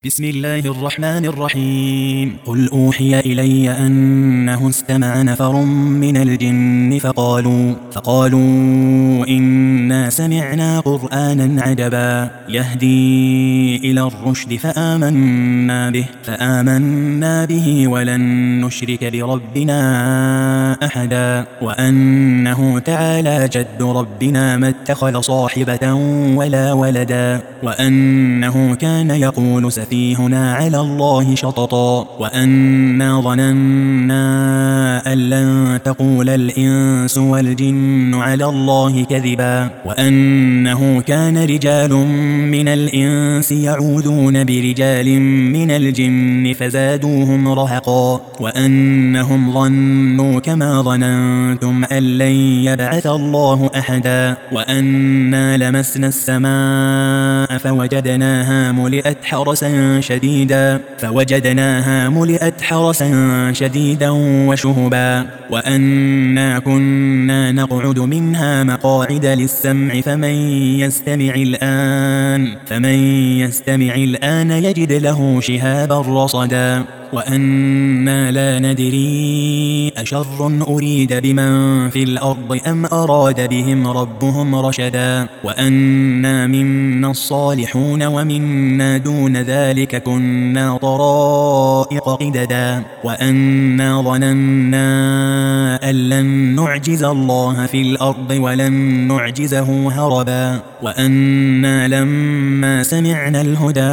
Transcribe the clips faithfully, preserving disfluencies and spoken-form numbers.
بسم الله الرحمن الرحيم قل أوحي إلي أنه استمع نفر من الجن فقالوا, فقالوا إنا سمعنا قرآنا عجبا يهدي إلى الرشد فآمنا به, فآمنا به ولن نشرك بربنا أحدا وأنه تعالى جد ربنا ما اتخذ صاحبة ولا ولدا وأنه كان يقول سفيهنا على الله شططا وأنا ظننا أن لن تقول الإنس والجن على الله كذبا وأنه كان رجال من الإنس يعوذون برجال من الجن فزادوهم رهقا وأنهم ظنوا كما ظننتم أن لن يبعث الله أحدا وأنا لمسنا السماء فوجدناها ملئت حرسا شديدا فوجدناها ملئت حرسا شديدا وشهبا وأنا كنا نقعد منها مقاعد للسمع فمن يستمع الآن فمن يستمع الآن يجد له شهابا رصدا وأنا لا ندري أشر أريد بمن في الأرض أم أراد بهم ربهم رشدا وأنا منا الصالحون ومنا دون ذلك كنا طرائق قددا وأنا ظننا أن لن نعجز الله في الأرض ولن نعجزه هربا وأنا لما سمعنا الهدى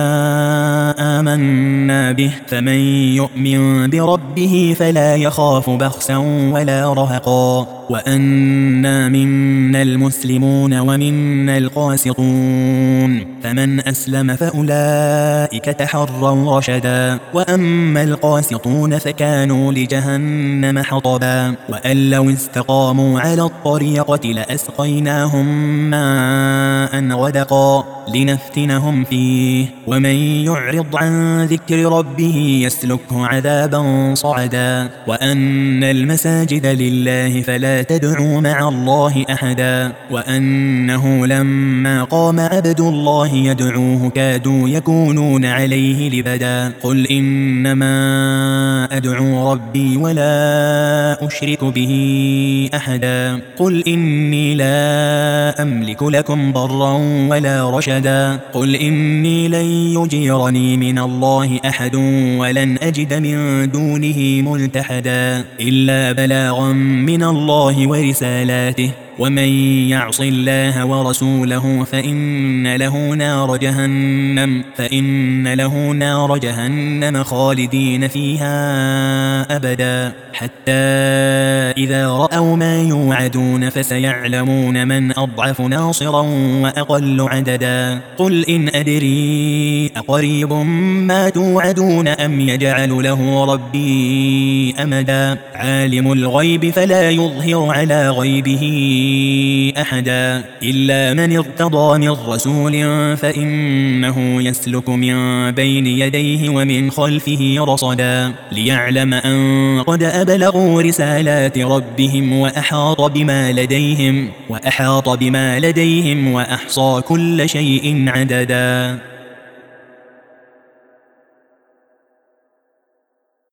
آمنا به فمن يؤمن بربه فلا يخاف بخسا ولا رهقا وأنا منا المسلمون ومنا القاسطون فمن أسلم فأولئك تحروا رشدا وأما القاسطون فكانوا لجهنم حطبا وأن لو استقاموا على الطريقة لأسقيناهم ماء غدقا لنفتنهم فيه ومن يعرض عن ذكر ربه يسلكه عذابا صعدا وأن المساجد لله فلا تدعوا مع الله أحدا وأنه لما قام عبد الله يدعوه كادوا يكونون عليه لبدا قل إنما أدعو ربي ولا أشرك به أحدا قل إني لا أملك لكم ضرا ولا رشدا قل إني لن يجيرني من الله أحد ولن أجد من دونه ملتحدا إلا بلاغا من الله ورسالاته ومن يعص الله ورسوله فإن له نار جهنم فإن له نار جهنم خالدين فيها أبدا حتى إذا رأوا ما يوعدون فسيعلمون من أضعف ناصرا وأقل عددا قل إن أدري أقريب ما توعدون أم يجعل له ربي أمدا عالم الغيب فلا يظهر على غيبه أحدا إلا من ارتضى من رسول فإنه يسلك من بين يديه ومن خلفه رصدا ليعلم أن قد أبلغوا رسالات ربهم وأحاط بما لديهم وأحاط بما لديهم وأحصى كل شيء عددا.